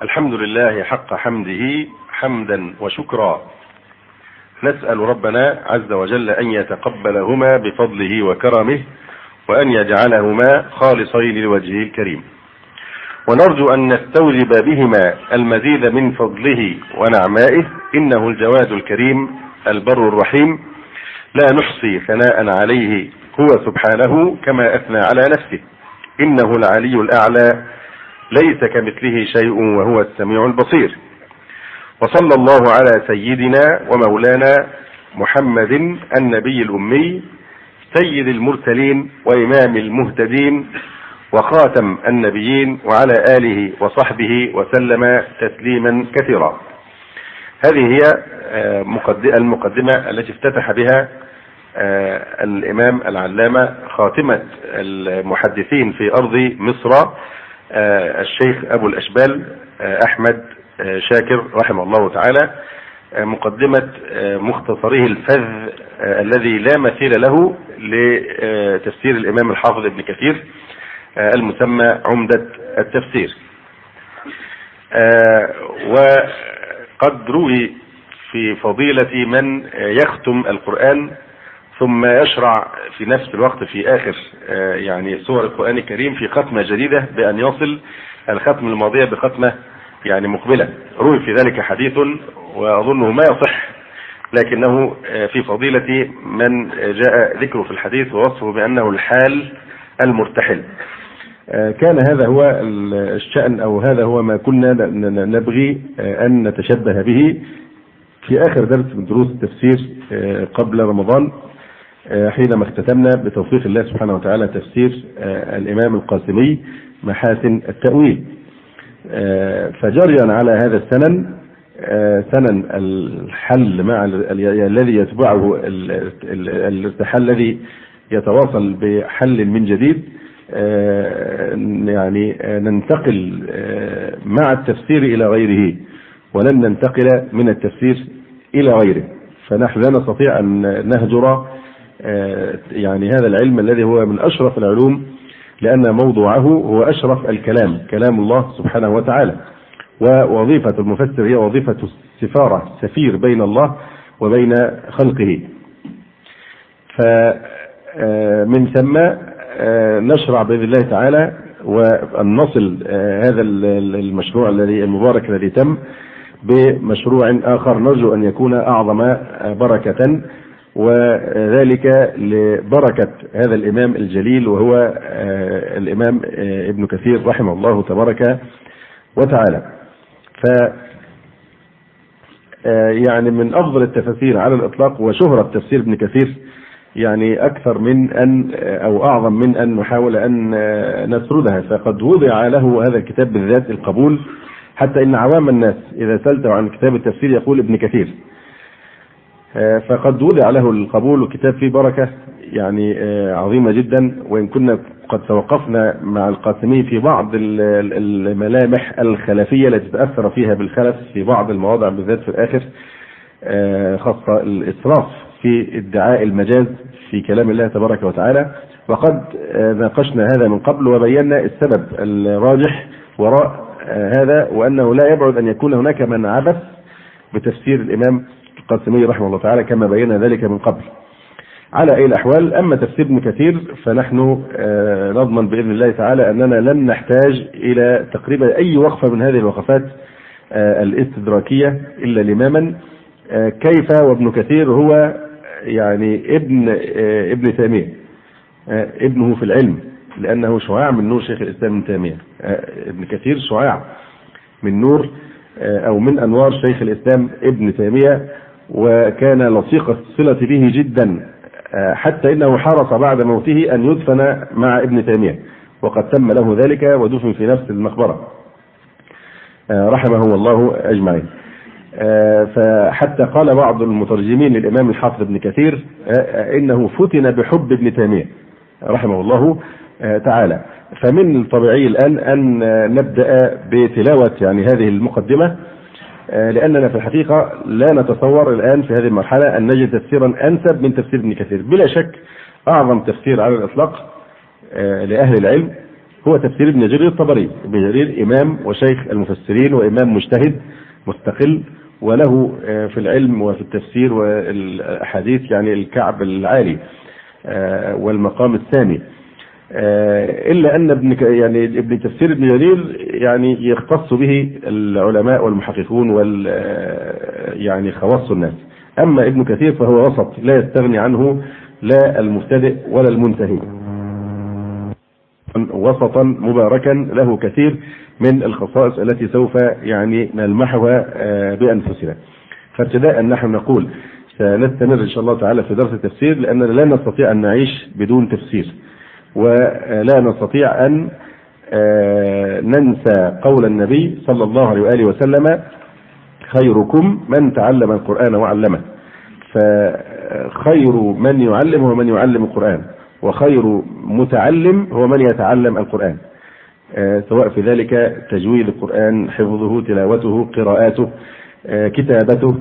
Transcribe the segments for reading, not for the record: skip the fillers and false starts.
الحمد لله حق حمده حمدا وشكرا. نسأل ربنا عز وجل أن يتقبلهما بفضله وكرمه، وأن يجعلهما خالصين لوجهه الكريم، ونرجو أن نستوجب بهما المزيد من فضله ونعمائه، إنه الجواد الكريم البر الرحيم، لا نحصي ثناء عليه هو سبحانه كما أثنى على نفسه، إنه العلي الأعلى ليس كمثله شيء وهو السميع البصير. وصلى الله على سيدنا ومولانا محمد النبي الأمي، سيد المرسلين وإمام المهتدين وخاتم النبيين، وعلى آله وصحبه وسلم تسليما كثيرا. هذه هي المقدمة التي افتتح بها الإمام العلامة خاتمة المحدثين في أرض مصر الشيخ أبو الأشبال أحمد شاكر رحمه الله تعالى، مقدمة مختصره الفذ الذي لا مثيل له لتفسير الإمام الحافظ ابن كثير المسمى عمدة التفسير. وقد روي في فضيلة من يختم القرآن ثم يشرع في نفس الوقت في آخر يعني سور القرآن الكريم في ختمة جديدة، بأن يصل الختمة الماضية بختمة يعني مقبلة. روي في ذلك حديث وأظنه ما يصح، لكنه في فضيلة من جاء ذكره في الحديث ووصفه بأنه الحال المرتحل. كان هذا هو الشأن، أو هذا هو ما كنا نبغي أن نتشبه به في آخر درس من دروس التفسير قبل رمضان، حينما اختتمنا بتوفيق الله سبحانه وتعالى تفسير الإمام القاسمي محاسن التأويل. فجريا على هذا السنن، سنن الحل مع الذي يتبعه الارتحال الذي يتواصل بحل من جديد، يعني ننتقل مع التفسير إلى غيره، ولن ننتقل من التفسير إلى غيره. فنحن لا نستطيع أن نهجر يعني هذا العلم الذي هو من أشرف العلوم، لأن موضوعه هو أشرف الكلام، كلام الله سبحانه وتعالى. ووظيفة المفسر هي وظيفة السفارة، سفير بين الله وبين خلقه. فمن ثم نشرع بإذن الله تعالى وأن نصل هذا المشروع الذي المبارك الذي تم بمشروع آخر نرجو أن يكون أعظم بركة، وذلك لبركة هذا الإمام الجليل، وهو الإمام ابن كثير رحمه الله تبارك وتعالى. يعني من أفضل التفاسير على الإطلاق، وشهرة تفسير ابن كثير يعني أكثر من أن أو أعظم من أن نحاول أن نسردها. فقد وضع له هذا الكتاب بالذات القبول، حتى إن عوام الناس إذا سألته عن كتاب التفسير يقول ابن كثير. فقد وضع له القبول، وكتاب فيه بركة يعني عظيمة جدا. وإن كنا قد توقفنا مع القاسمي في بعض الملامح الخلفية التي تأثر فيها بالخلف في بعض المواضع، بالذات في الآخر، خاصة الإسراف في ادعاء المجاز في كلام الله تبارك وتعالى. وقد ناقشنا هذا من قبل وبينا السبب الراجح وراء هذا، وأنه لا يبعد أن يكون هناك من عبث بتفسير الإمام القاسمي رحمه الله تعالى، كما بينا ذلك من قبل. على أي الأحوال، أما تفسير ابن كثير فنحن نضمن بإذن الله تعالى أننا لن نحتاج إلى تقريبا أي وقفة من هذه الوقفات الاستدراكية إلا لماما كيف وابن كثير هو يعني ابن تيمية، ابنه في العلم، لأنه شعاع من نور شيخ الإسلام ابن تيمية. ابن كثير شعاع من نور أو من أنوار شيخ الإسلام ابن تيمية، وكان لصيق الصلة به جدا، حتى إنه حرص بعد موته أن يدفن مع ابن تيمية، وقد تم له ذلك ودفن في نفس المقبرة رحمه الله أجمعين. فحتى قال بعض المترجمين للإمام الحافظ ابن كثير إنه فتن بحب ابن تيمية رحمه الله تعالى. فمن الطبيعي الآن أن نبدأ بتلاوة يعني هذه المقدمة، لأننا في الحقيقة لا نتصور الآن في هذه المرحلة أن نجد تفسيرا أنسب من تفسير ابن كثير. بلا شك أعظم تفسير على الإطلاق لأهل العلم هو تفسير ابن جرير الطبري. ابن جرير إمام وشيخ المفسرين وإمام مجتهد مستقل، وله في العلم وفي التفسير والأحاديث يعني الكعب العالي والمقام الثاني. إلا أن ابن تفسير ابن جرير يعني يختص به العلماء والمحققون يعني خواص الناس. أما ابن كثير فهو وسط لا يستغني عنه لا المبتدئ ولا المنتهي، وسطا مباركا له كثير من الخصائص التي سوف يعني نلمحها بأنفسنا. فابتداء نحن نقول سنستمر إن شاء الله تعالى في درس التفسير، لأننا لا نستطيع أن نعيش بدون تفسير، ولا نستطيع أن ننسى قول النبي صلى الله عليه وآله وسلم: خيركم من تعلم القرآن وعلمه. فخير من يعلم هو من يعلم القرآن، وخير متعلم هو من يتعلم القرآن، سواء في ذلك تجويد القرآن، حفظه، تلاوته، قراءاته، كتابته،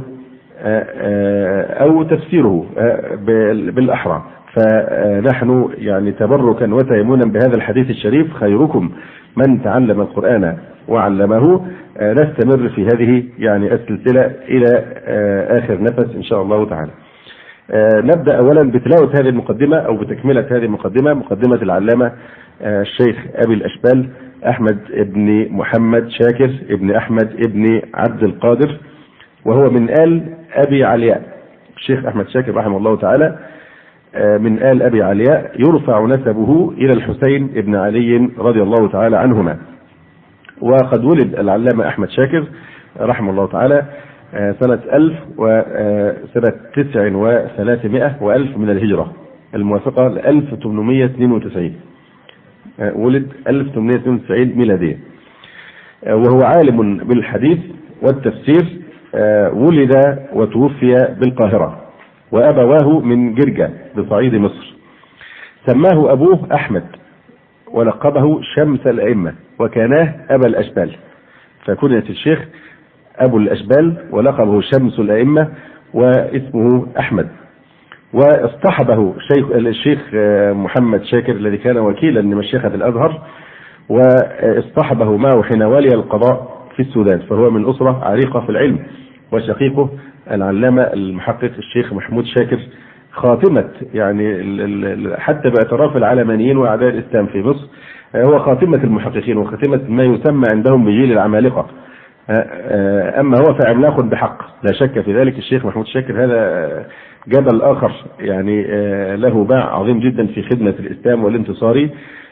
أو تفسيره بالأحرى. فنحن يعني تبركا وتيمنا بهذا الحديث الشريف: خيركم من تعلم القرآن وعلمه، نستمر في هذه يعني السلسلة إلى آخر نفس إن شاء الله تعالى. نبدأ أولا بتلاوة هذه المقدمة أو بتكملة هذه المقدمة، مقدمة العلامة الشيخ أبي الأشبال أحمد ابن محمد شاكر ابن أحمد ابن عبد القادر، وهو من آل أبي علياء. الشيخ أحمد شاكر رحمه الله تعالى من آل أبي علياء، يرفع نسبه إلى الحسين ابن علي رضي الله تعالى عنهما. وقد ولد العلامة أحمد شاكر رحمه الله تعالى سنة 1000 وسنة 9 و300 وألف من الهجرة الموافقة ل 1892. ولد 1892 ميلادية، وهو عالم بالحديث والتفسير. ولد وتوفي بالقاهرة، وأبواه من جرجة بصعيد مصر. سماه أبوه أحمد ولقبه شمس الأئمة، وكاناه أبا الأشبال، فكنية الشيخ أبو الأشبال ولقبه شمس الأئمة واسمه أحمد. واصطحبه الشيخ محمد شاكر الذي كان وكيلا لمشيخة الأزهر، واصطحبه معه حين ولي القضاء في السودان، فهو من أسرة عريقة في العلم. وشقيقه العلامة المحقق الشيخ محمود شاكر، خاتمة يعني حتى باعتراف العلمانيين وأعداء الإسلام في مصر، هو خاتمة المحققين وخاتمة ما يسمى عندهم بجيل العمالقة. أما هو فعملاق بحق لا شك في ذلك. الشيخ محمود شاكر هذا جبل آخر يعني له باع عظيم جدا في خدمة الإسلام والانتصار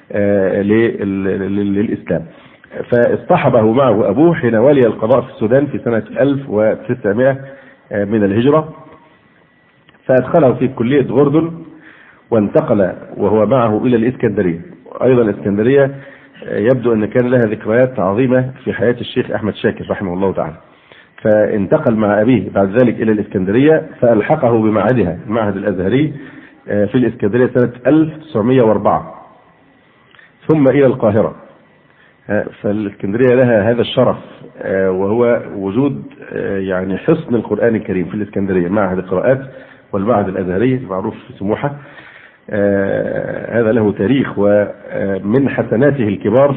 للإسلام. فاصطحبه معه أبوه حين ولي القضاء في السودان في سنة 1900 من الهجرة، فأدخله في كلية غردن، وانتقل وهو معه إلى الإسكندرية. أيضا الإسكندرية يبدو أن كان لها ذكريات عظيمة في حياة الشيخ أحمد شاكر رحمه الله تعالى. فانتقل مع أبيه بعد ذلك إلى الإسكندرية، فألحقه بمعهدها المعهد الأزهري في الإسكندرية سنة 1904، ثم إلى القاهرة. فالإسكندرية لها هذا الشرف، وهو وجود يعني حصن القرآن الكريم في الإسكندرية، معهد القراءات والمعهد الأزهري المعروف في سموحة. هذا له تاريخ، ومن حسناته الكبار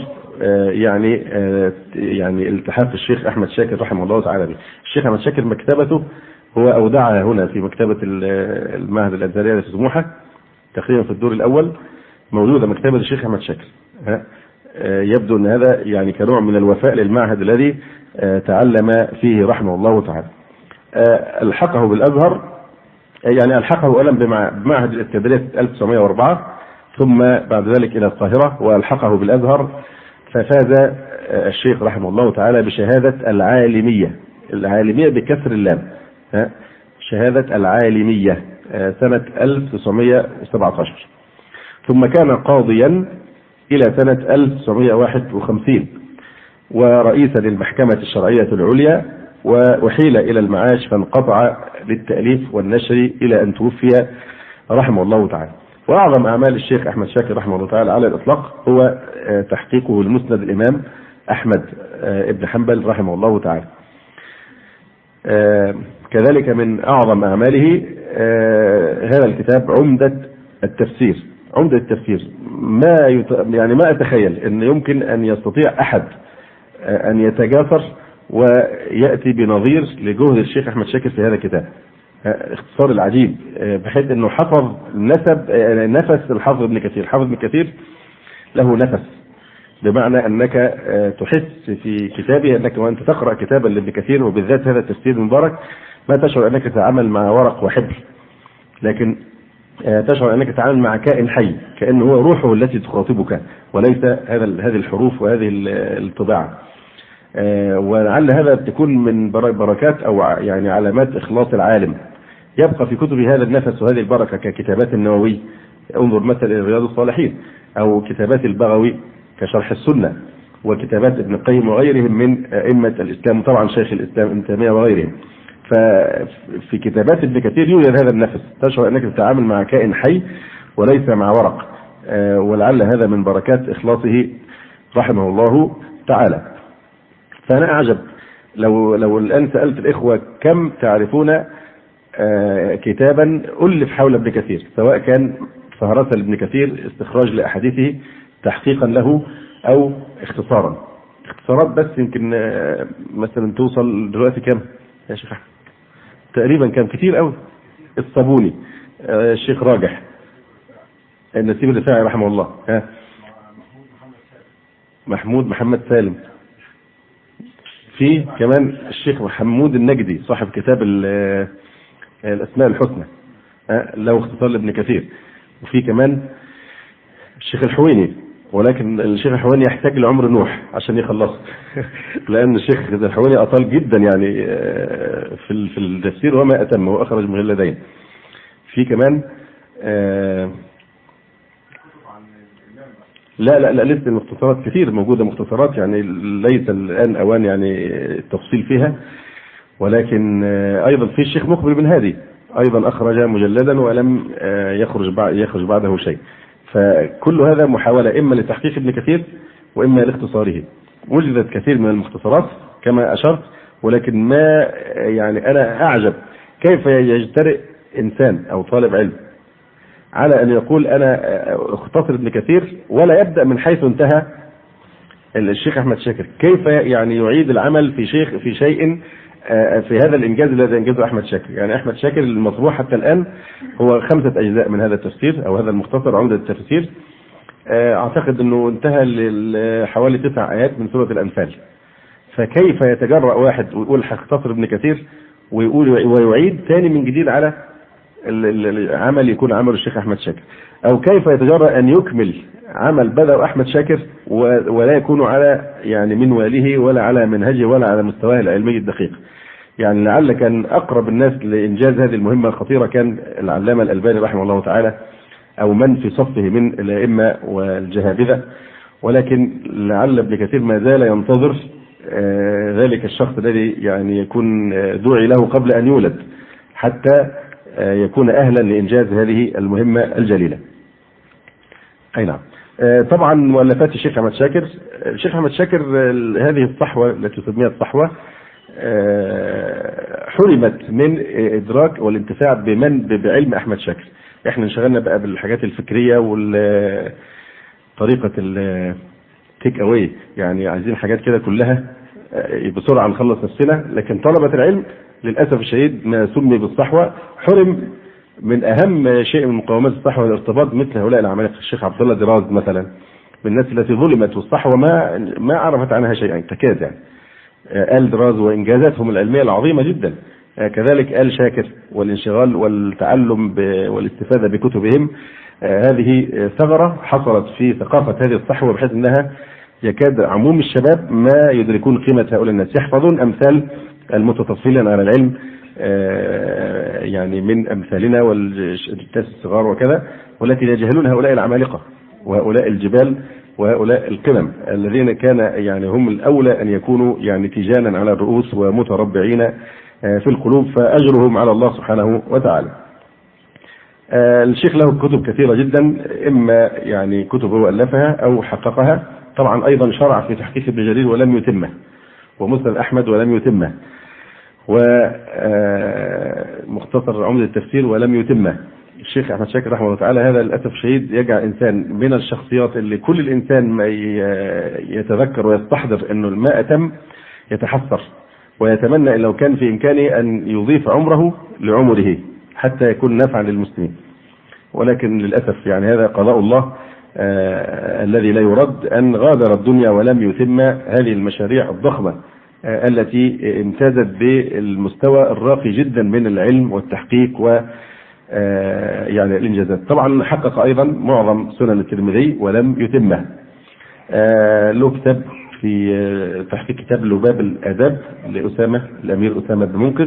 يعني التحاف الشيخ أحمد شاكر رحمه الله تعالى به. الشيخ أحمد شاكر مكتبته هو أودعها هنا في مكتبة المعهد الأزهري في سموحة، تقريبا في الدور الأول موجودة مكتبة الشيخ أحمد شاكر. يبدو أن هذا يعني كنوع من الوفاء للمعهد الذي تعلم فيه رحمه الله تعالى. الحقه بالأزهر، يعني الحقه أولا بمعهد الإسكندرية 1904، ثم بعد ذلك إلى القاهرة، والحقه بالأزهر. ففاز الشيخ رحمه الله تعالى بشهادة العالمية بكسر اللام، شهادة العالمية سنة 1917. ثم كان قاضيا إلى سنة 1951، ورئيسا للمحكمة الشرعية العليا، وأحيل إلى المعاش فانقطع للتأليف والنشر إلى أن توفي رحمه الله تعالى. وأعظم أعمال الشيخ أحمد شاكر رحمه الله تعالى على الإطلاق هو تحقيقه المسند الإمام أحمد ابن حنبل رحمه الله تعالى. كذلك من أعظم أعماله هذا الكتاب عمدة عمدة التفسير يعني ما أتخيل أن يمكن أن يستطيع أحد أن يتجاسر ويأتي بنظير لجهد الشيخ أحمد شاكر في هذا الكتاب. اختصار العجيب بحيث أنه حفظ نفس الحافظ ابن كثير. حافظ ابن كثير له نفس، بمعنى أنك تحس في كتابه أنك وأنت تقرأ كتابا لابن كثير وبالذات هذا التفسير المبارك ما تشعر أنك تتعامل مع ورق وحبر، لكن تشعر أنك تتعامل مع كائن حي، كأنه هو روحه التي تخاطبك وليس هذه الحروف وهذه الطباعة. ولعل هذا تكون من بركات أو يعني علامات إخلاص العالم. يبقى في كتبه هذا النفس وهذه البركة ككتابات النووي، انظر مثلا إلى رياض الصالحين، أو كتابات البغوي كشرح السنة، وكتابات ابن القيم وغيرهم من أئمة الإسلام، طبعا شيخ الإسلام ابن تيمية وغيرهم. ففي كتابات ابن كثير يوجد هذا النفس، تشعر أنك تتعامل مع كائن حي وليس مع ورق. ولعل هذا من بركات إخلاصه رحمه الله تعالى. فأنا أعجب لو الآن سألت الإخوة كم تعرفون كتابا ألف حول ابن كثير، سواء كان فهرسة لابن كثير، استخراج لأحاديثه، تحقيقا له، أو اختصارا. اختصارات بس يمكن مثلا توصل دلوقتي كم يا شيخ أحمد؟ تقريبا كم؟ كتير قوي. الصابوني، الشيخ راجح، النسيب الرفاعي رحمه الله، محمود محمد سالم، في كمان الشيخ محمود النجدي صاحب كتاب الأسماء الحسنى، له اختصار لابن كثير. وفي كمان الشيخ الحويني، ولكن الشيخ الحويني يحتاج لعمر نوح عشان يخلص لأن الشيخ الحويني أطال جدا يعني في التفسير وما أتم، وأخرج مجلدين. في كمان لا لسه المختصرات كثير موجودة، مختصرات يعني ليس الآن أوان يعني التفصيل فيها. ولكن أيضا في الشيخ مقبل بن هادي أيضا أخرج مجلدا ولم يخرج بعده شيء. فكل هذا محاولة إما لتحقيق ابن كثير وإما لاختصاره. وجدت كثير من المختصرات كما أشرت، ولكن ما يعني أنا أعجب كيف يجترئ إنسان أو طالب علم على أن يقول أنا اختصر ابن كثير ولا يبدأ من حيث انتهى الشيخ أحمد شاكر. كيف يعني يعيد العمل في شيء في هذا الإنجاز الذي أنجزه أحمد شاكر؟ يعني أحمد شاكر المطبوع حتى الآن هو 5 أجزاء من هذا التفسير أو هذا المختصر عمدة التفسير. أعتقد أنه انتهى حوالي 9 آيات من سورة الأنفال. فكيف يتجرأ واحد ويقول هختصر ابن كثير ويعيد ثاني من جديد على العمل يكون عمل الشيخ أحمد شاكر؟ أو كيف يتجرأ أن يكمل عمل بدأ أحمد شاكر ولا يكون على يعني منواله ولا على منهجه ولا على مستواه العلمي الدقيق؟ يعني لعل كان أقرب الناس لإنجاز هذه المهمة الخطيرة كان العلامة الألباني رحمه الله تعالى، أو من في صفه من الأئمة والجهابذة. ولكن لعل ابن كثير ما زال ينتظر ذلك الشخص الذي يعني يكون دعي له قبل أن يولد حتى يكون أهلا لإنجاز هذه المهمة الجليلة. أي نعم. طبعا مؤلفات الشيخ أحمد شاكر، الشيخ أحمد شاكر هذه الصحوة التي تسميها الصحوة حرمت من إدراك والانتفاع بعلم أحمد شاكر. احنا انشغلنا بقى بالحاجات الفكرية والطريقة التيك أواي، يعني عايزين حاجات كده كلها بسرعة نخلص نفسنا. لكن طلبة العلم للأسف الشديد ما سمي بالصحوة حرم من أهم شيء من مقومات الصحوة الارتباط مثل هؤلاء العمالقة. الشيخ عبد الله دراز مثلا من الناس التي ظلمت، والصحوة ما عرفت عنها شيء يعني تكاد. يعني آل دراز وإنجازاتهم العلمية العظيمة جدا، كذلك آل شاكر والانشغال والتعلم والاستفادة بكتبهم. هذه ثغرة حصلت في ثقافة هذه الصحوة بحيث أنها يكاد عموم الشباب ما يدركون قيمة هؤلاء الناس. يحفظون أمثال المتطفلين على العلم يعني من أمثالنا والناس الصغار وكذا، ولكن يجهلون هؤلاء العمالقة وهؤلاء الجبال وهؤلاء القمم الذين كان يعني هم الأولى أن يكونوا يعني تيجانا على الرؤوس ومتربعين في القلوب، فأجرهم على الله سبحانه وتعالى. الشيخ له كتب كثيرة جدا، إما يعني كتب هو ألفها أو حققها. طبعا أيضا شرع في تحقيق ابن جرير ولم يتمه، ومسند أحمد ولم يتمه، ومختصر عمدة التفسير ولم يتمه. الشيخ أحمد شاكر رحمه الله تعالى هذا للأسف الشديد يجعل إنسان من الشخصيات اللي كل الإنسان ما يتذكر ويستحضر أنه ما أتم يتحسر ويتمنى إن لو كان في إمكانه أن يضيف عمره لعمره حتى يكون نافعا للمسلمين، ولكن للأسف يعني هذا قضاء الله الذي لا يرد، أن غادر الدنيا ولم يتم هذه المشاريع الضخمة التي امتازت بالمستوى الراقي جدا من العلم والتحقيق و يعني الإنجازات. طبعا حقق أيضا معظم سنن الترمذي ولم يتمه. له كتاب في تحقيق كتاب لباب الآداب لأسامة الأمير أسامة بن منقذ.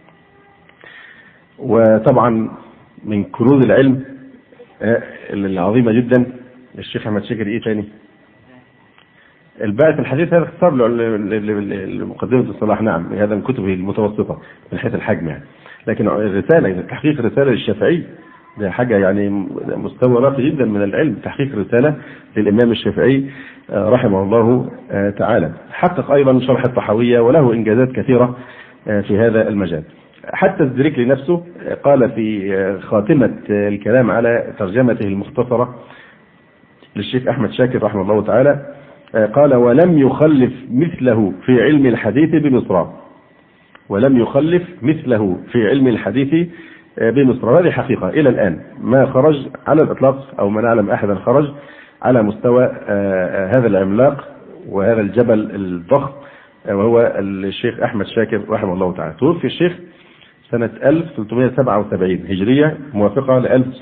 وطبعا من كنوز العلم العظيمة جدا الشيخ أحمد شاكر إيه تاني؟ الباعث الحديث، هذا اختصار لمقدمة الصلاح. نعم، هذا من كتبه المتوسطة من حيث الحجم يعني، لكن الرسالة تحقيق رسالة للشافعي ده حاجة يعني مستوى راقي جدا من العلم، تحقيق رسالة للإمام الشافعي رحمه الله تعالى. حقق أيضا شرح الطحاوية وله إنجازات كثيرة في هذا المجال. حتى الزريكلي نفسه قال في خاتمة الكلام على ترجمته المختصرة للشيخ أحمد شاكر رحمه الله تعالى قال: ولم يخلف مثله في علم الحديث بمصر، ولم يخلف مثله في علم الحديث بمصر. هذه حقيقة إلى الآن ما خرج على الإطلاق أو ما نعلم أحدا خرج على مستوى هذا العملاق وهذا الجبل الضخم وهو الشيخ أحمد شاكر رحمه الله تعالى. توفي الشيخ سنة 1377 هجرية موافقة ل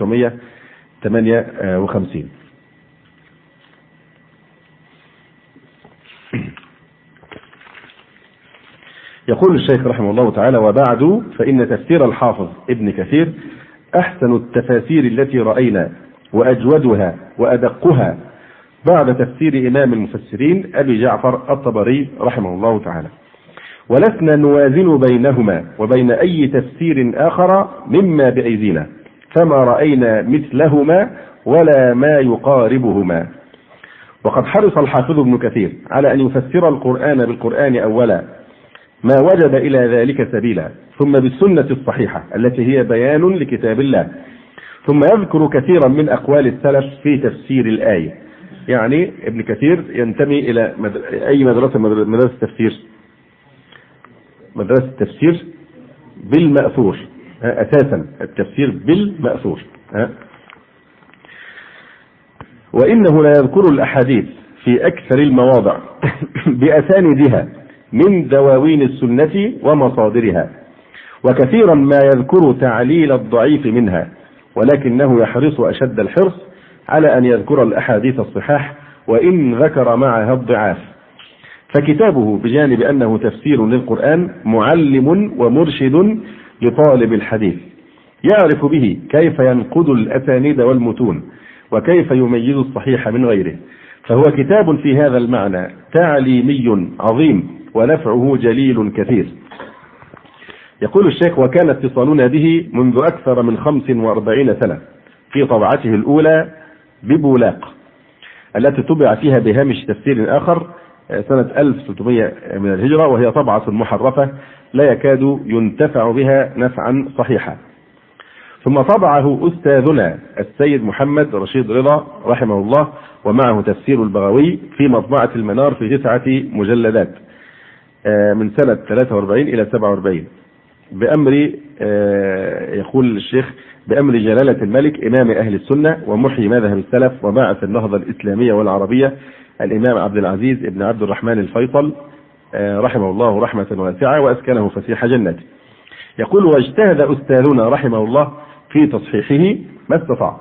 1958. يقول الشيخ رحمه الله تعالى: وبعد فإن تفسير الحافظ ابن كثير أحسن التفاسير التي رأينا وأجودها وأدقها بعد تفسير إمام المفسرين أبي جعفر الطبري رحمه الله تعالى، ولسنا نوازن بينهما وبين أي تفسير آخر مما بأيدينا، فما رأينا مثلهما ولا ما يقاربهما. وقد حرص الحافظ ابن كثير على أن يفسر القرآن بالقرآن أولا ما وجد إلى ذلك سبيلا، ثم بالسنة الصحيحة التي هي بيان لكتاب الله، ثم يذكر كثيرا من أقوال السلف في تفسير الآية. يعني ابن كثير ينتمي إلى أي مدرسة؟ مدرسة التفسير، مدرسة التفسير بالمأثور أساسا، التفسير بالمأثور. وإنه لا يذكر الأحاديث في أكثر المواضع بأساندها من دواوين السنة ومصادرها، وكثيرا ما يذكر تعليل الضعيف منها، ولكنه يحرص أشد الحرص على أن يذكر الأحاديث الصحاح وإن ذكر معها الضعاف. فكتابه بجانب أنه تفسير للقرآن معلم ومرشد لطالب الحديث، يعرف به كيف ينقد الأسانيد والمتون وكيف يميز الصحيح من غيره، فهو كتاب في هذا المعنى تعليمي عظيم ونفعه جليل كثير. يقول الشيخ: وكان اتصالنا به منذ أكثر من 45 سنة في طبعته الأولى ببولاق التي طبع فيها بهامش تفسير آخر سنة 1300 من الهجرة، وهي طبعة محرفة لا يكاد ينتفع بها نفعا صحيحا. ثم طبعه أستاذنا السيد محمد رشيد رضا رحمه الله ومعه تفسير البغوي في مطبعة المنار في 9 مجلدات من سنة 43 إلى 47 بأمر يقول الشيخ بأمر جلالة الملك إمام أهل السنة ومحيي مذهب السلف وباعث النهضة الإسلامية والعربية الإمام عبد العزيز بن عبد الرحمن الفيصل رحمه الله رحمة واسعة وأسكنه فسيح جنته. يقول: واجتهد أستاذنا رحمه الله في تصحيحه ما استطاع.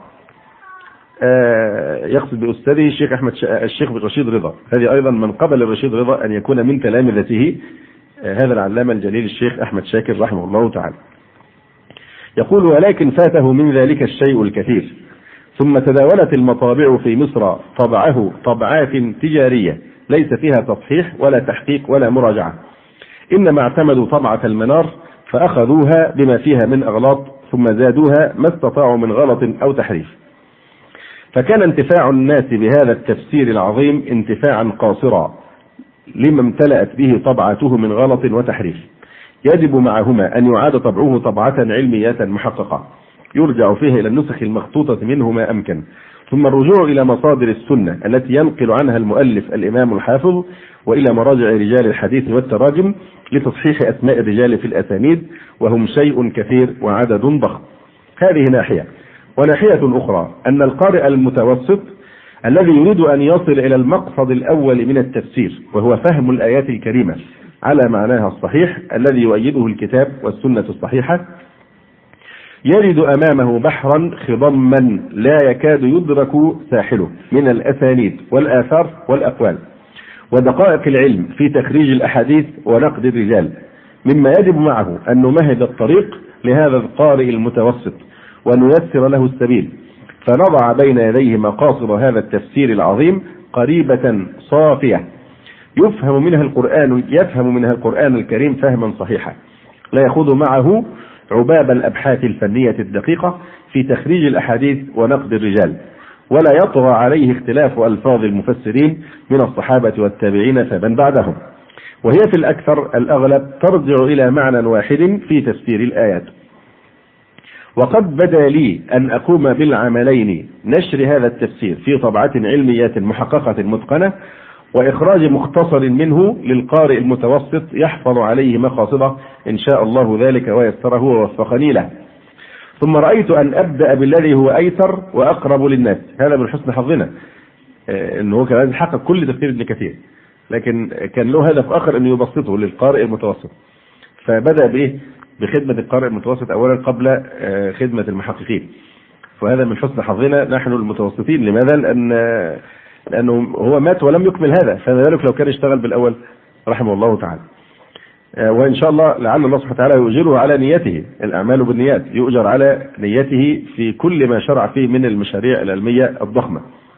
يقصد بأستاذه الشيخ رشيد رضا، هذه أيضا من قبل الرشيد رضا أن يكون من تلامذته هذا العلامة الجليل الشيخ أحمد شاكر رحمه الله تعالى. يقول: ولكن فاته من ذلك الشيء الكثير، ثم تداولت المطابع في مصر طبعه طبعات تجارية ليس فيها تصحيح ولا تحقيق ولا مراجعة، إنما اعتمدوا طبعة المنار فأخذوها بما فيها من أغلاط ثم زادوها ما استطاعوا من غلط أو تحريف، فكان انتفاع الناس بهذا التفسير العظيم انتفاعا قاصرا لما امتلأت به طبعته من غلط وتحريف، يجب معهما أن يعاد طبعه طبعة علمية محققة. يرجع فيها إلى النسخ المخطوطة منه ما أمكن، ثم الرجوع إلى مصادر السنة التي ينقل عنها المؤلف الإمام الحافظ، وإلى مراجع رجال الحديث والتراجم لتصحيح أسماء الرجال في الأسانيد، وهم شيء كثير وعدد ضخم. هذه ناحية. وناحية أخرى أن القارئ المتوسط الذي يريد أن يصل إلى المقصد الأول من التفسير، وهو فهم الآيات الكريمة على معناها الصحيح الذي يؤيده الكتاب والسنة الصحيحة، يجد أمامه بحرا خضما لا يكاد يدرك ساحله من الأسانيد والآثار والأقوال ودقائق العلم في تخريج الأحاديث ونقد الرجال، مما يجب معه أن نمهد الطريق لهذا القارئ المتوسط ونيسر له السبيل، فنضع بين يديه مقاصد هذا التفسير العظيم قريبة صافية يفهم منها القرآن الكريم فهما صحيحا، لا يخوض معه عباب الأبحاث الفنية الدقيقة في تخريج الأحاديث ونقد الرجال، ولا يطغى عليه اختلاف ألفاظ المفسرين من الصحابة والتابعين فمن بعدهم، وهي في الأكثر الأغلب ترجع إلى معنى واحد في تفسير الآيات. وقد بدا لي أن أقوم بالعملين: نشر هذا التفسير في طبعة علمية محققة متقنة، وإخراج مختصر منه للقارئ المتوسط يحفظ عليه مقاصده إن شاء الله ذلك ويسره ووفقني له. ثم رأيت أن أبدأ بالذي هو أيسر وأقرب للناس. هذا من حسن حظنا أنه كان يحقق كل تفسير ابن كثير، لكن كان له هدف آخر أن يبسطه للقارئ المتوسط، فبدأ بإيه؟ بخدمة القارئ المتوسط أولا قبل خدمة المحققين. فهذا من حسن حظنا نحن المتوسطين. لماذا؟ لأنه هو مات ولم يكمل هذا، فما بالك لو كان اشتغل بالأول رحمه الله تعالى. وإن شاء الله لعل الله سبحانه وتعالى يؤجره على نيته، الأعمال بالنيات، يؤجر على نيته في كل ما شرع فيه من المشاريع العلمية الضخمة.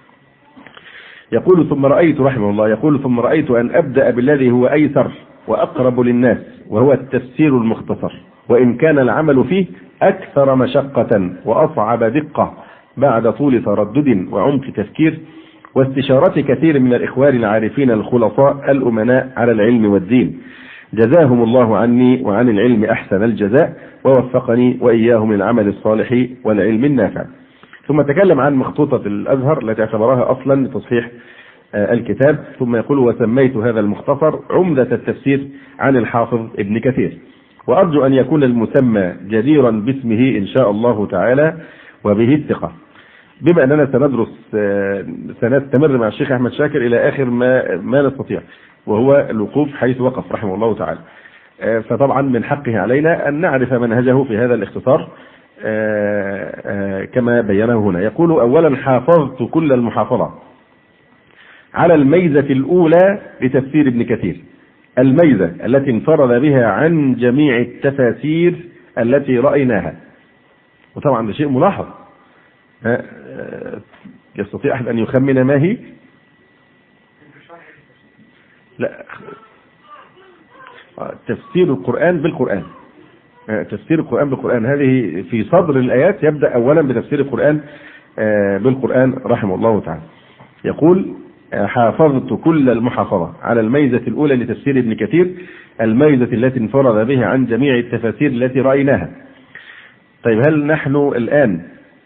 يقول ثم رأيت رحمه الله ثم رأيت أن أبدأ بالذي هو أيسر وأقرب للناس، وهو التفسير المختصر، وإن كان العمل فيه أكثر مشقة وأصعب دقة بعد طول تردد وعمق تفكير واستشارة كثير من الإخوان العارفين الخلصاء الأمناء على العلم والدين، جزاهم الله عني وعن العلم أحسن الجزاء، ووفقني وإياهم للعمل الصالح والعلم النافع. ثم تكلم عن مخطوطة الأزهر التي اعتبرها أصلا لتصحيح الكتاب، ثم يقول: وسميت هذا المختصر عمدة التفسير عن الحافظ ابن كثير، وأرجو أن يكون المسمى جديرا باسمه إن شاء الله تعالى وبه الثقة. بما أننا سنستمر مع الشيخ أحمد شاكر إلى آخر ما نستطيع، وهو الوقوف حيث وقف رحمه الله تعالى، فطبعا من حقه علينا أن نعرف منهجه في هذا الاختصار كما بينه هنا. يقول: أولا حافظت كل المحافظة على الميزة الأولى لتفسير ابن كثير، الميزة التي انفرد بها عن جميع التفاسير التي رأيناها. وطبعا ده شيء ملاحظ، يستطيع أحد أن يخمن ما هي؟ لا، تفسير القرآن بالقرآن. تفسير القرآن بالقرآن هذه في صدر الآيات، يبدأ أولا بتفسير القرآن بالقرآن رحمه الله تعالى. يقول: حافظت كل المحافظة على الميزة الأولى لتفسير ابن كثير، الميزة التي انفرد بها عن جميع التفاسير التي رأيناها. طيب، هل نحن الآن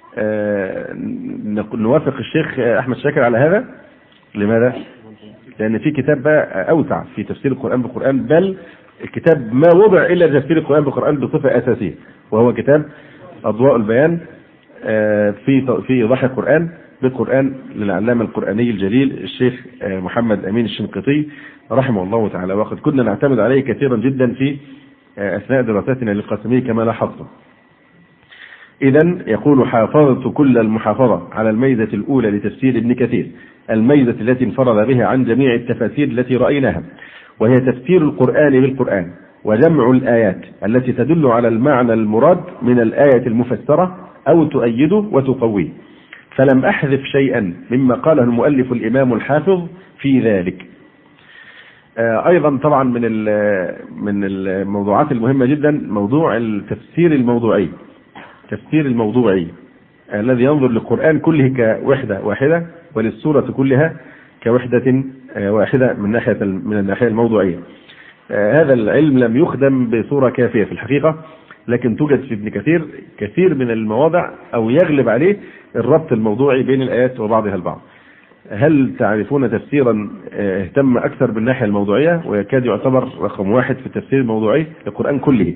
نوافق الشيخ أحمد شاكر على هذا؟ لماذا؟ لأن في كتاب بقى أوسع في تفسير القرآن بالقرآن، بل الكتاب ما وضع إلا تفسير القرآن بالقرآن بصفة أساسية، وهو كتاب أضواء البيان في إيضاح القرآن بالقرآن للعلامة القرآني الجليل الشيخ محمد أمين الشنقيطي رحمه الله تعالى، وقد كنا نعتمد عليه كثيرا جدا في أثناء دراساتنا للقاسمي كما لاحظتم. إذن يقول: حافظت كل المحافظة على الميزة الأولى لتفسير ابن كثير، الميزة التي انفرد بها عن جميع التفاسير التي رأيناها، وهي تفسير القرآن بالقرآن، وجمع الآيات التي تدل على المعنى المراد من الآية المفسرة أو تؤيده وتقويه، فلم أحذف شيئا مما قاله المؤلف الإمام الحافظ في ذلك. أيضا طبعا من الموضوعات المهمة جدا موضوع التفسير الموضوعي، التفسير الموضوعي الذي ينظر للقرآن كله كوحدة واحدة وللسورة كلها كوحدة واحدة من الناحية الموضوعية. هذا العلم لم يخدم بصورة كافية في الحقيقة، لكن توجد في ابن كثير كثير من المواضع أو يغلب عليه الربط الموضوعي بين الآيات وبعضها البعض. هل تعرفون تفسيرا اهتم أكثر بالناحية الموضوعية ويكاد يعتبر رقم واحد في التفسير الموضوعي للقرآن كله؟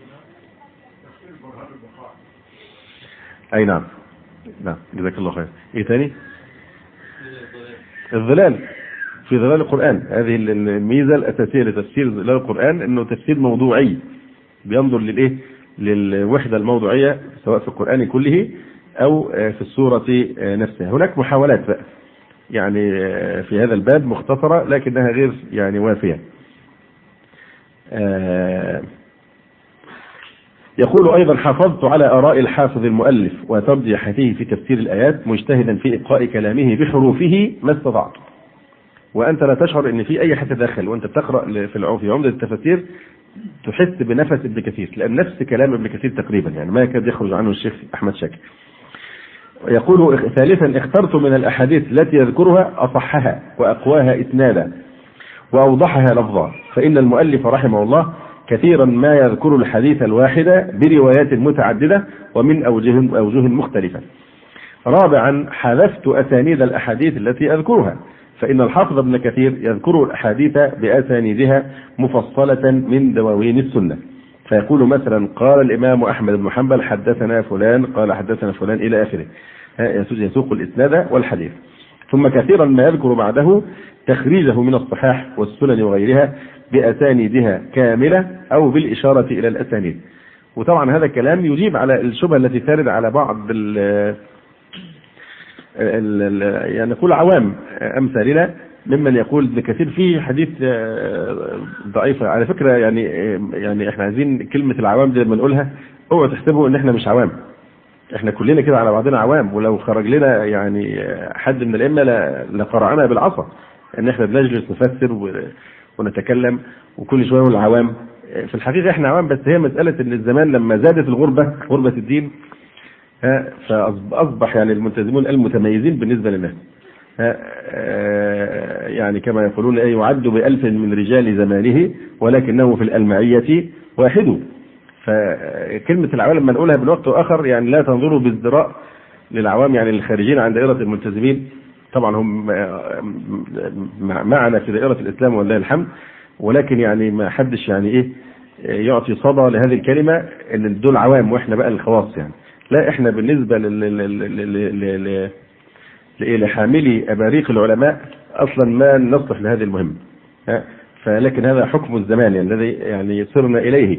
أي نعم، نعم جزاك الله خير. إيه تاني؟ الظلال في ظلال القرآن. هذه الميزة الأساسية لتفسير ظلال القرآن، أنه تفسير موضوعي بينظر للإيه؟ للوحدة الموضوعية سواء في القرآن كله أو في السورة نفسها. هناك محاولات بقى يعني في هذا الباب مختصرة لكنها غير يعني وافية. يقول أيضا: حافظت على آراء الحافظ المؤلف وترجيحاته في تفسير الآيات مجتهدا في إبقاء كلامه بحروفه ما استطعت. وأنت لا تشعر أن في أي حد داخل وأنت بتقرأ في عمدة التفاسير تحس بنفس ابن كثير، لأن نفس كلام ابن كثير تقريبا يعني ما يكاد يخرج عنه الشيخ أحمد شاكر. يقول ثالثا: اخترت من الأحاديث التي يذكرها أصحها وأقواها إسنادا وأوضحها لفظا، فإن المؤلف رحمه الله كثيرا ما يذكر الحديث الواحد بروايات متعددة ومن أوجه مختلفة. رابعا: حذفت أسانيد الأحاديث التي أذكرها، فإن الحافظ ابن كثير يذكر الأحاديث بأسانيدها مفصلة من دواوين السنة، فيقول مثلا: قال الإمام أحمد بن حنبل حدثنا فلان قال حدثنا فلان إلى آخره، يسوق الإسناد والحديث. ثم كثيرا ما يذكر بعده تخريجه من الصحاح والسنن وغيرها بأسانيدها كاملة أو بالإشارة إلى الأسانيد. وطبعا هذا الكلام يجيب على الشبهة التي ترد على بعض يعني نقول عوام أمثالنا ممن يقول ابن كثير فيه حديث ضعيفة. على فكرة يعني احنا عايزين كلمة العوام دي لما نقولها اوعوا تحسبوا ان احنا مش عوام، احنا كلنا كده على بعضنا عوام، ولو خرج لنا يعني حد من الائمه لقرعنا بالعصا ان احنا بنجلس نفسر ونتكلم وكل شويه نقول عوام. في الحقيقه احنا عوام، بس هي مساله ان الزمان لما زادت غربه الدين فاصبح يعني الملتزمون المتميزين بالنسبه للناس يعني كما يقولون يعد ب1000 من رجال زمانه ولكنه في الألمعية واحد. فكلمة العوام لما نقولها بالوقت وآخر يعني لا تنظروا بازدراء للعوام يعني الخارجين عن دائرة الملتزمين، طبعا هم معنا في دائرة الإسلام ولله الحمد، ولكن يعني ما حدش يعني يعطي صدى لهذه الكلمة ان دول عوام واحنا بقى الخواص يعني. لا، احنا بالنسبة لحاملي أباريق العلماء أصلا ما نصلح لهذه المهمة، فلكن هذا حكم الزمان يعني الذي يعني صرنا إليه.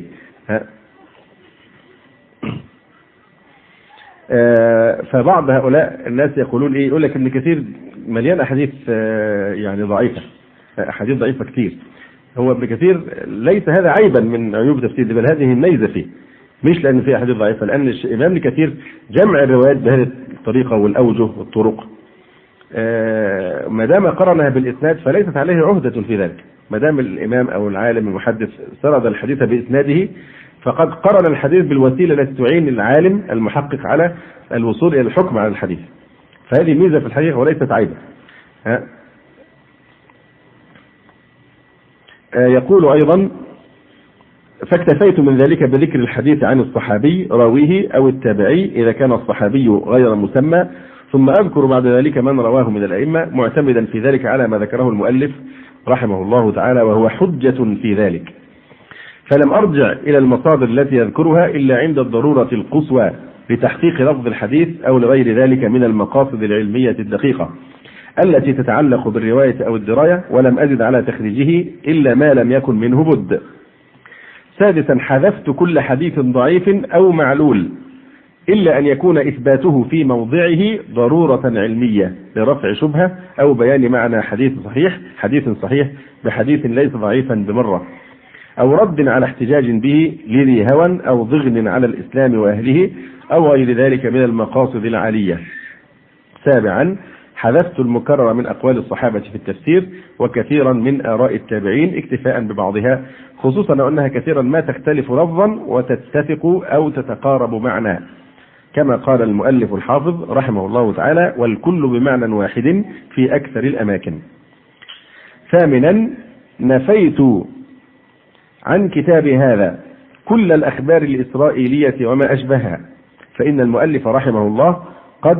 فبعض هؤلاء الناس يقولون يقول لك ابن كثير مليان أحاديث يعني ضعيفة، أحاديث ضعيفة كثير. هو ابن كثير ليس هذا عيبا من عيوب تفسير، بل هذه الميزة فيه، مش لأن فيه أحاديث ضعيفة، لأن الإمام ابن كثير جمع الروايات بهذه الطريقة والأوجه والطرق ما دام قرنها بالإسناد فليست عليه عهدة في ذلك. ما دام الإمام أو العالم المحدث سرد الحديث بإسناده فقد قرن الحديث بالوسيلة التي تعين العالم المحقق على الوصول إلى الحكم على الحديث، فهذه ميزة في الحقيقة وليست عيبا. يقول أيضا: فاكتفيت من ذلك بذكر الحديث عن الصحابي راويه أو التابعي إذا كان الصحابي غير مسمى، ثم أذكر بعد ذلك من رواه من الأئمة معتمدا في ذلك على ما ذكره المؤلف رحمه الله تعالى، وهو حجة في ذلك. فلم أرجع إلى المصادر التي يذكرها إلا عند الضرورة القصوى لتحقيق لفظ الحديث أو لغير ذلك من المقاصد العلمية الدقيقة التي تتعلق بالرواية أو الدراية، ولم أزد على تخريجه إلا ما لم يكن منه بد. سادسا: حذفت كل حديث ضعيف أو معلول إلا أن يكون إثباته في موضعه ضرورة علمية لرفع شبهة أو بيان معنى حديث صحيح بحديث ليس ضعيفا بمرة، أو رد على احتجاج به لذي هوى أو ضغن على الإسلام وأهله أو غير ذلك من المقاصد العالية. سابعا: حذفت المكرر من أقوال الصحابة في التفسير وكثيرا من آراء التابعين اكتفاء ببعضها، خصوصا أنها كثيرا ما تختلف لفظا وتتفق أو تتقارب معنى، كما قال المؤلف الحافظ رحمه الله تعالى: والكل بمعنى واحد في أكثر الأماكن. ثامنا: نفيت عن كتاب هذا كل الأخبار الإسرائيلية وما أشبهها، فإن المؤلف رحمه الله قد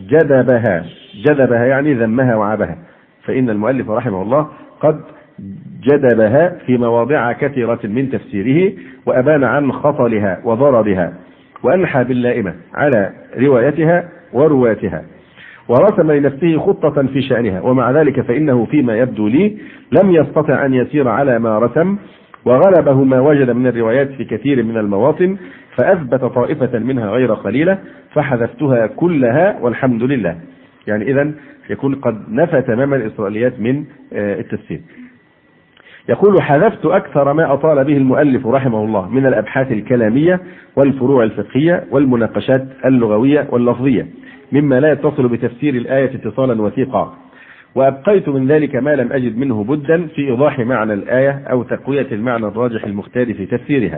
جدبها يعني ذمها وعابها، فإن المؤلف رحمه الله قد جدبها في مواضع كثيرة من تفسيره، وأبان عن خطلها وضررها، وأنحى باللائمة على روايتها ورواتها، ورسم لنفسه خطة في شأنها. ومع ذلك فإنه فيما يبدو لي لم يستطع أن يسير على ما رسم، وغلبه ما وجد من الروايات في كثير من المواطن، فأثبت طائفة منها غير قليلة فحذفتها كلها والحمد لله. يعني إذن يكون قد نفى تماما الإسرائيليات من التفسير. يقول: حذفت أكثر ما أطال به المؤلف رحمه الله من الأبحاث الكلامية والفروع الفقهية والمناقشات اللغوية واللفظية، مما لا يتصل بتفسير الآية اتصالا وثيقا، وأبقيت من ذلك ما لم أجد منه بدا في إيضاح معنى الآية أو تقوية المعنى الراجح المختار في تفسيرها.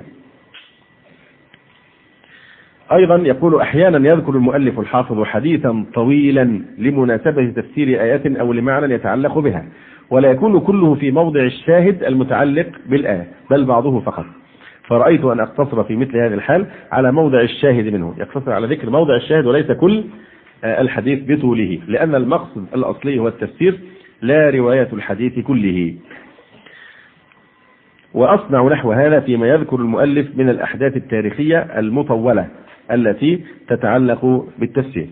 أيضا يقول: أحيانا يذكر المؤلف الحافظ حديثا طويلا لمناسبة تفسير آية أو لمعنى يتعلق بها، ولا يكون كله في موضع الشاهد المتعلق بالآية، بل بعضه فقط. فرأيت أن أقتصر في مثل هذه الحال على موضع الشاهد منه، يقتصر على ذكر موضع الشاهد وليس كل الحديث بطوله، لأن المقصد الأصلي هو التفسير لا رواية الحديث كله. وأصنع نحو هذا فيما يذكر المؤلف من الأحداث التاريخية المطولة التي تتعلق بالتفسير.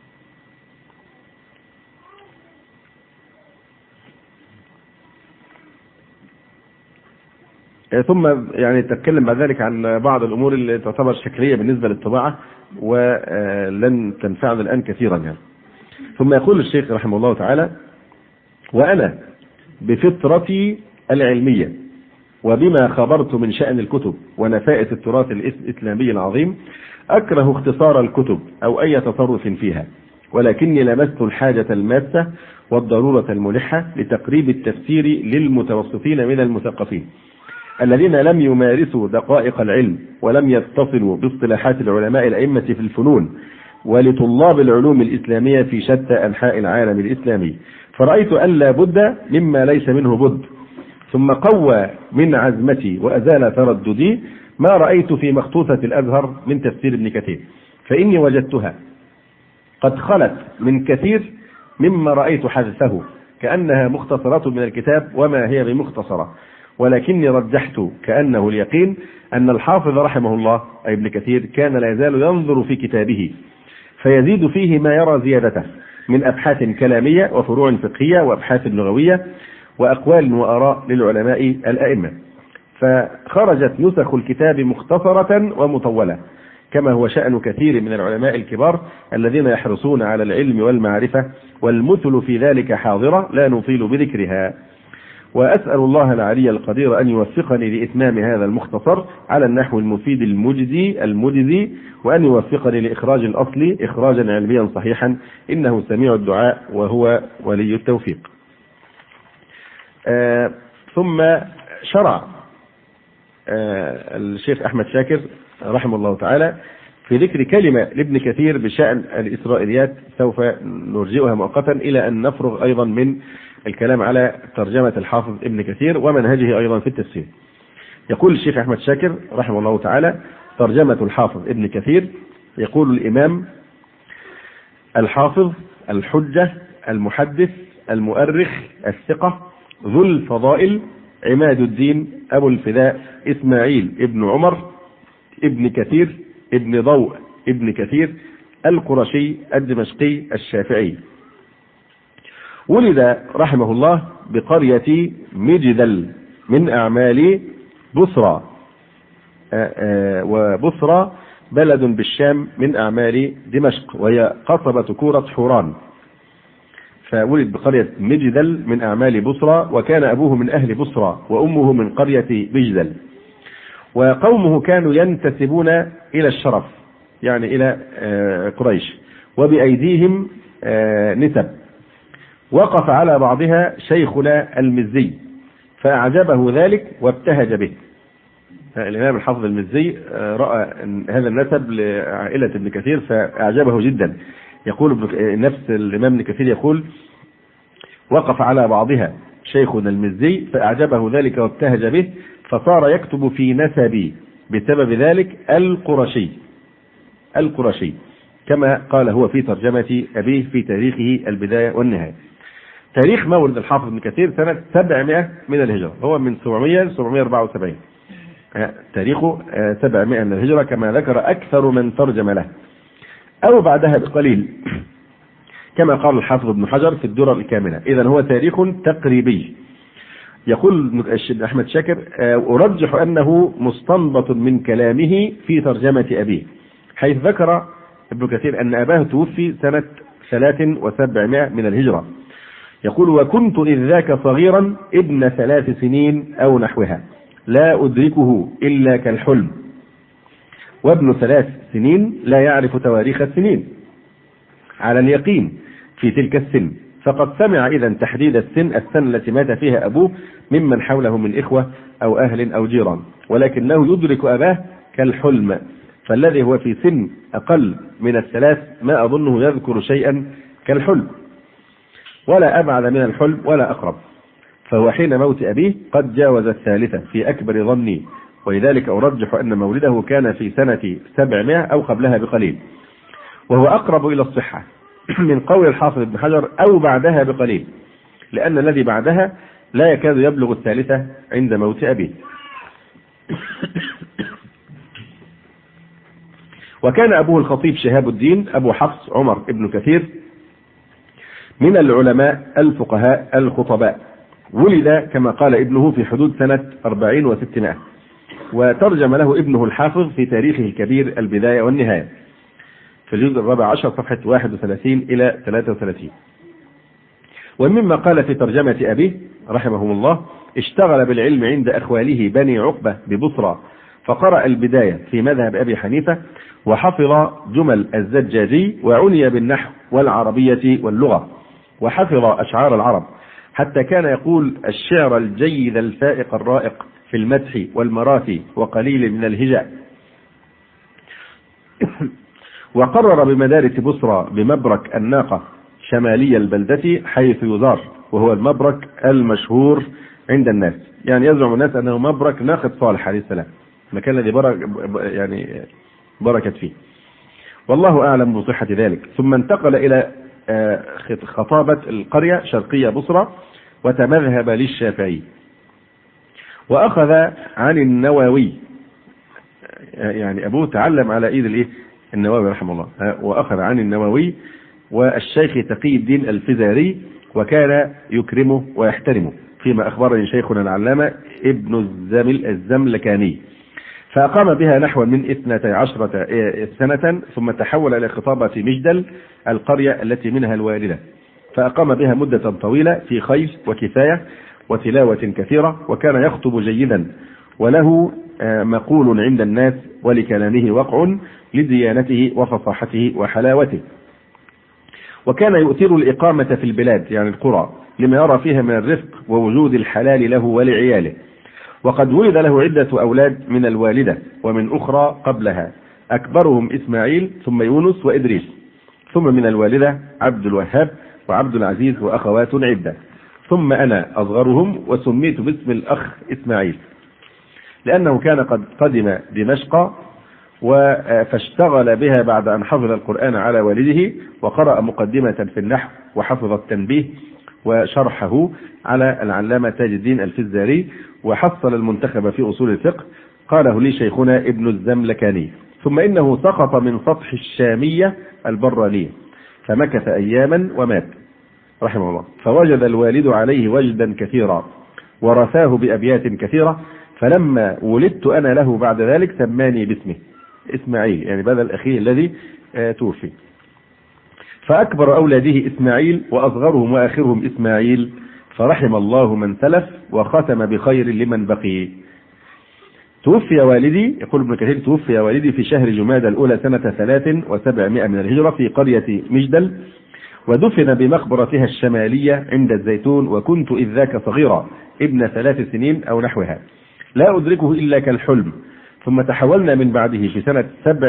ثم يعني تتكلم بعد ذلك عن بعض الأمور اللي تعتبر شكلية بالنسبة للطباعة ولن تنفعنا الآن كثيرا يعني. ثم يقول الشيخ رحمه الله تعالى: وأنا بفطرتي العلمية وبما خبرت من شأن الكتب ونفائس التراث الإسلامي العظيم أكره اختصار الكتب أو أي تصرف فيها، ولكني لمست الحاجة الماسة والضرورة الملحة لتقريب التفسير للمتوسطين من المثقفين الذين لم يمارسوا دقائق العلم ولم يتصلوا باصطلاحات العلماء الأئمة في الفنون، ولطلاب العلوم الإسلامية في شتى أنحاء العالم الإسلامي. فرأيت أن لا بد مما ليس منه بد، ثم قوى من عزمتي وأزال ترددي ما رأيت في مخطوطة الأزهر من تفسير ابن كثير، فإني وجدتها قد خلت من كثير مما رأيت حذفه، كأنها مختصرات من الكتاب وما هي بمختصرة، ولكني رجحت كأنه اليقين أن الحافظ رحمه الله أي ابن كثير كان لا يزال ينظر في كتابه فيزيد فيه ما يرى زيادته من أبحاث كلامية وفروع فقهية وأبحاث لغوية وأقوال وآراء للعلماء الأئمة، فخرجت نسخ الكتاب مختصرة ومطولة، كما هو شأن كثير من العلماء الكبار الذين يحرصون على العلم والمعرفة، والمثل في ذلك حاضرة لا نطيل بذكرها. وأسأل الله العلي القدير أن يوفقني لإتمام هذا المختصر على النحو المفيد المجزي، وأن يوفقني لإخراج الأصل إخراجا علميا صحيحا، إنه سميع الدعاء وهو ولي التوفيق. ثم شرع الشيخ أحمد شاكر رحمه الله تعالى في ذكر كلمة لابن كثير بشأن الإسرائيليات، سوف نرجئها مؤقتا إلى أن نفرغ أيضا من الكلام على ترجمة الحافظ ابن كثير ومنهجه أيضا في التفسير. يقول الشيخ أحمد شاكر رحمه الله تعالى: ترجمة الحافظ ابن كثير. يقول الإمام الحافظ الحجة المحدث المؤرخ الثقة ذو الفضائل عماد الدين أبو الفداء إسماعيل ابن عمر ابن كثير ابن ضوء ابن كثير القرشي الدمشقي الشافعي، ولد رحمه الله بقرية مجدل من أعمال بصرى، وبصرى بلد بالشام من أعمال دمشق، وهي قصبة كورة حوران، فولد بقرية مجدل من أعمال بصرى، وكان أبوه من أهل بصرى وأمه من قرية مجدل، وقومه كانوا ينتسبون إلى الشرف يعني إلى قريش، وبأيديهم نسب. وقف على بعضها شيخنا المزي فأعجبه ذلك وابتهج به. الإمام الحافظ المزي رأى هذا النسب لعائلة ابن كثير فأعجبه جدا. يقول نفس الإمام ابن كثير يقول: وقف على بعضها شيخنا المزي فأعجبه ذلك وابتهج به، فصار يكتب في نسبي بسبب ذلك القرشي كما قال هو في ترجمة أبيه في تاريخه البداية والنهاية. تاريخ مولد الحافظ ابن كثير سنة 700 من الهجرة، هو من 700 ل 774. تاريخه 700 من الهجرة كما ذكر أكثر من ترجم له، أو بعدها بقليل كما قال الحافظ ابن حجر في الدرر الكامنة. إذن هو تاريخ تقريبي. يقول الشيخ أحمد شاكر: أرجح أنه مستنبط من كلامه في ترجمة أبيه، حيث ذكر ابن كثير أن أباه توفي سنة 300 من الهجرة. يقول: وكنت إذ ذاك صغيرا ابن 3 سنين أو نحوها، لا أدركه إلا كالحلم، وابن 3 سنين لا يعرف تواريخ السنين على اليقين في تلك السن، فقد سمع إذا تحديد السنة التي مات فيها أبوه ممن حوله من إخوة أو أهل أو جيران، ولكنه يدرك أباه كالحلم، فالذي هو في سن أقل من 3 ما أظنه يذكر شيئا كالحلم، ولا أبعد من الحلم ولا أقرب، فهو حين موت أبيه قد جاوز 3 في أكبر ظني، ولذلك أرجح أن مولده كان في سنة 700 أو قبلها بقليل، وهو أقرب إلى الصحة من قول الحافظ ابن حجر أو بعدها بقليل، لأن الذي بعدها لا يكاد يبلغ 3 عند موت أبيه. وكان أبوه الخطيب شهاب الدين أبو حفص عمر ابن كثير من العلماء الفقهاء الخطباء، ولد كما قال ابنه في حدود سنة 40 و600، وترجم له ابنه الحافظ في تاريخه الكبير البداية والنهاية في الجزء 14 صفحة 31 إلى 33. ومما قال في ترجمة أبيه رحمه الله: اشتغل بالعلم عند أخواله بني عقبة ببصرى، فقرأ البداية في مذهب أبي حنيفة، وحفظ جمل الزجاجي، وعني بالنحو والعربية واللغة، وحفظ أشعار العرب، حتى كان يقول الشعر الجيد الفائق الرائق في المدح والمراثي وقليل من الهجاء. وقرر بمدارس بصرى بمبرك الناقة شمالي البلدة حيث يزار، وهو المبرك المشهور عند الناس، يعني يزعم الناس أنه مبرك ناقة صالح عليه السلام، المكان الذي بركت فيه، والله أعلم بصحة ذلك. ثم انتقل إلى خطابة القرية شرقية بصرى، وتمذهب للشافعي، وأخذ عن النووي، يعني أبوه تعلم على إيد النووي رحمه الله، وأخذ عن النووي والشيخ تقي الدين الفزاري، وكان يكرمه ويحترمه، فيما أخبرني شيخنا العلامة ابن الزملكاني، فأقام بها نحو من 12 سنة، ثم تحول إلى خطابة مجدل القرية التي منها الوالدة، فأقام بها مدة طويلة في خير وكفاية وتلاوة كثيرة، وكان يخطب جيدا، وله مقول عند الناس، ولكلامه وقع لديانته وفصاحته وحلاوته. وكان يؤثر الإقامة في البلاد، يعني القرى، لما يرى فيها من الرفق ووجود الحلال له ولعياله. وقد ولد له عدة أولاد من الوالدة ومن أخرى قبلها، أكبرهم إسماعيل ثم يونس وإدريس، ثم من الوالدة عبد الوهاب وعبد العزيز وأخوات عدة، ثم أنا أصغرهم، وسميت باسم الأخ إسماعيل لأنه كان قد قدم دمشق فاشتغل بها بعد أن حفظ القرآن على والده، وقرأ مقدمة في النحو، وحفظ التنبيه وشرحه على العلامة تاج الدين الفزاري، وحصل المنتخب في أصول الفقه، قاله لي شيخنا ابن الزملكاني. ثم إنه سقط من سطح الشامية البرانية، فمكث أياما ومات رحمه الله، فوجد الوالد عليه وجدا كثيرا، ورثاه بأبيات كثيرة، فلما ولدت أنا له بعد ذلك سماني باسمه إسماعيل، يعني بدل أخيه الذي توفي. فأكبر أولاده إسماعيل، وأصغرهم وآخرهم إسماعيل، فرحم الله من سلف، وختم بخير لمن بقي. توفي والدي، يقول ابن كثير، توفي والدي في شهر جمادى الأولى سنة 300 من الهجرة في قرية مجدل، ودفن بمقبرتها الشمالية عند الزيتون، وكنت إذ ذاك صغيرا ابن 3 سنين أو نحوها، لا أدركه إلا كالحلم. ثم تحولنا من بعده في سنة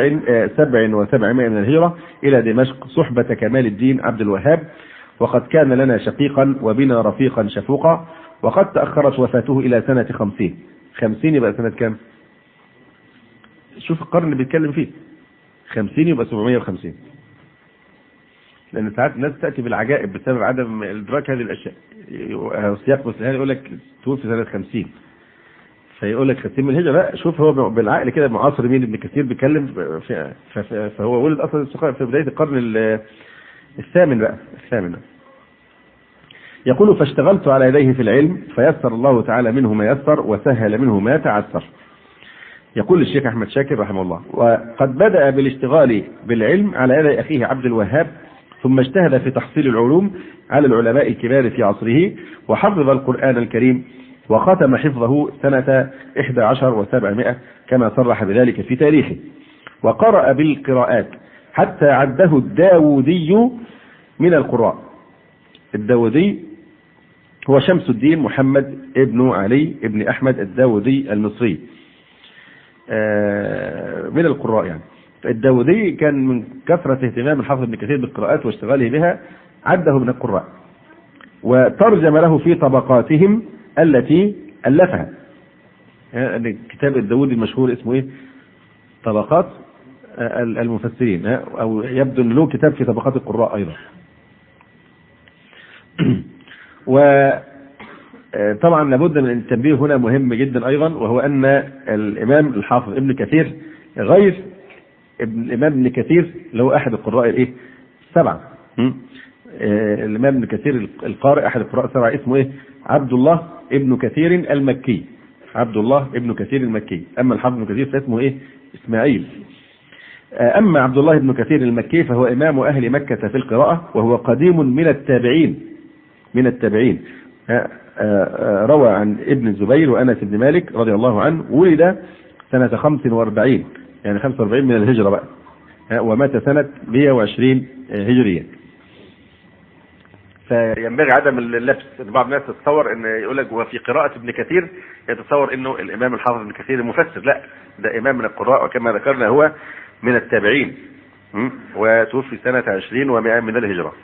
700 من الهجرة إلى دمشق صحبة كمال الدين عبد الوهاب، وقد كان لنا شقيقا وبنا رفيقا شفوقا، وقد تأخرت وفاته إلى سنة 50 يبقى سنة كام؟ شوف القرن اللي بيتكلم فيه 50 يبقى 750. لأن ساعات الناس تأتي بالعجائب بسبب عدم إدراك هذه الأشياء. سياق مسلم يقول لك توفي سنة 50 فيقول لك 50 من الهجرة. لا، شوف هو بالعقل كده معاصر مين ابن كثير بيتكلم فهو ولد أصلا في بداية القرن الثامن بقى. يقول فاشتغلت على يديه في العلم فيسر الله تعالى منه ما يسر وسهل منه ما تعسر. يقول الشيخ أحمد شاكر رحمه الله وقد بدأ بالاشتغال بالعلم على يد أخيه عبد الوهاب ثم اجتهد في تحصيل العلوم على العلماء الكبار في عصره وحفظ القرآن الكريم وختم حفظه سنة 11 و700 كما صرح بذلك في تاريخه. وقرأ بالقراءات حتى عده الداودي من القراء. الداودي هو شمس الدين محمد ابن علي ابن أحمد الداودي المصري من القراء يعني. الداودي كان من كثرة اهتمام الحافظ ابن كثير بالقراءات واشتغاله بها عده من القراء وترجم له في طبقاتهم التي ألفها. كتاب الداودي المشهور اسمه ايه؟ طبقات المفسرين، او يبدو ان له كتاب في طبقات القراء ايضا. وطبعا لابد من التنبيه هنا مهم جدا ايضا، وهو ان الامام الحافظ ابن كثير غير الامام ابن كثير اللي هو احد القراء الايه؟ السبعه. الامام ابن كثير القارئ احد القراء السبعه اسمه ايه؟ عبد الله ابن كثير المكي. عبد الله ابن كثير المكي. اما الحافظ ابن كثير فاسمه ايه؟ اسماعيل. اما عبد الله ابن كثير المكي فهو امام اهل مكة في القراءة وهو قديم من التابعين. روى عن ابن الزبير وانس بن مالك رضي الله عنه. ولد سنة 45 يعني 45 من الهجرة بقى، ومات سنة 120 هجرية. فينبغي عدم اللبس. بعض الناس تتصور ان يقول لك وفي قراءة ابن كثير يتصور انه الامام الحافظ ابن كثير المفسر. لا، ده امام من القراء وكما ذكرنا هو من التابعين، وتوفي سنة 20 و100 من الهجرة.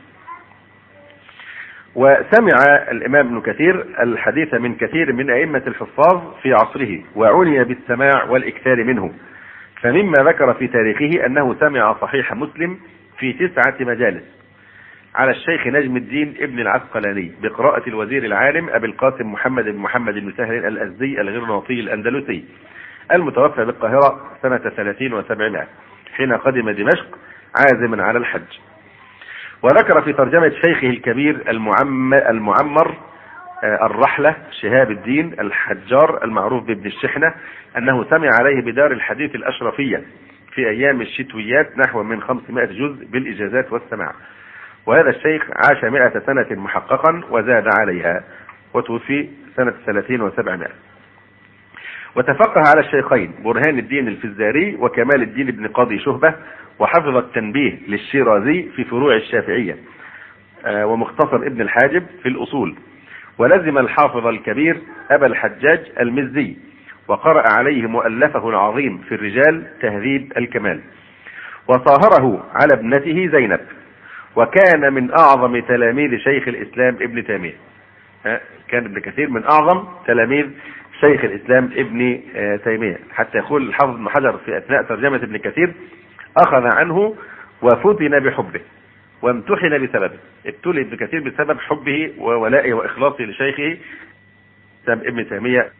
وسمع الامام ابن كثير الحديث من كثير من ائمة الحفاظ في عصره وعني بالسماع والاكثار منه. فمما ذكر في تاريخه انه سمع صحيح مسلم في 9 مجالس على الشيخ نجم الدين ابن العسقلاني بقراءة الوزير العالم أبي القاسم محمد بن محمد بن سهل الأزدي الغرناطي الأندلسي المتوفى بالقاهرة سنة 30 و700 حين قدم دمشق عازما على الحج. وذكر في ترجمة شيخه الكبير المعمر الرحلة شهاب الدين الحجار المعروف بابن الشحنة أنه سمع عليه بدار الحديث الأشرفية في أيام الشتويات نحو من 500 جزء بالإجازات والسماع. وهذا الشيخ عاش 100 سنة محققا وزاد عليها وتوفي سنة 30 و700. وتفقه على الشيخين برهان الدين الفزاري وكمال الدين ابن قاضي شهبة وحفظ التنبيه للشيرازي في فروع الشافعية ومختصر ابن الحاجب في الأصول. ولزم الحافظ الكبير أبا الحجاج المزي وقرأ عليه مؤلفه العظيم في الرجال تهذيب الكمال. وصاهره على ابنته زينب وكان من أعظم تلاميذ شيخ الإسلام ابن تيمية. كان ابن كثير من أعظم تلاميذ شيخ الإسلام ابن تيمية، حتى يقول الحافظ ابن حجر في أثناء ترجمة ابن كثير أخذ عنه وفتن بحبه وامتحن بسببه. ابتلي ابن كثير بسبب حبه وولائه وإخلاصه لشيخه ابن تيمية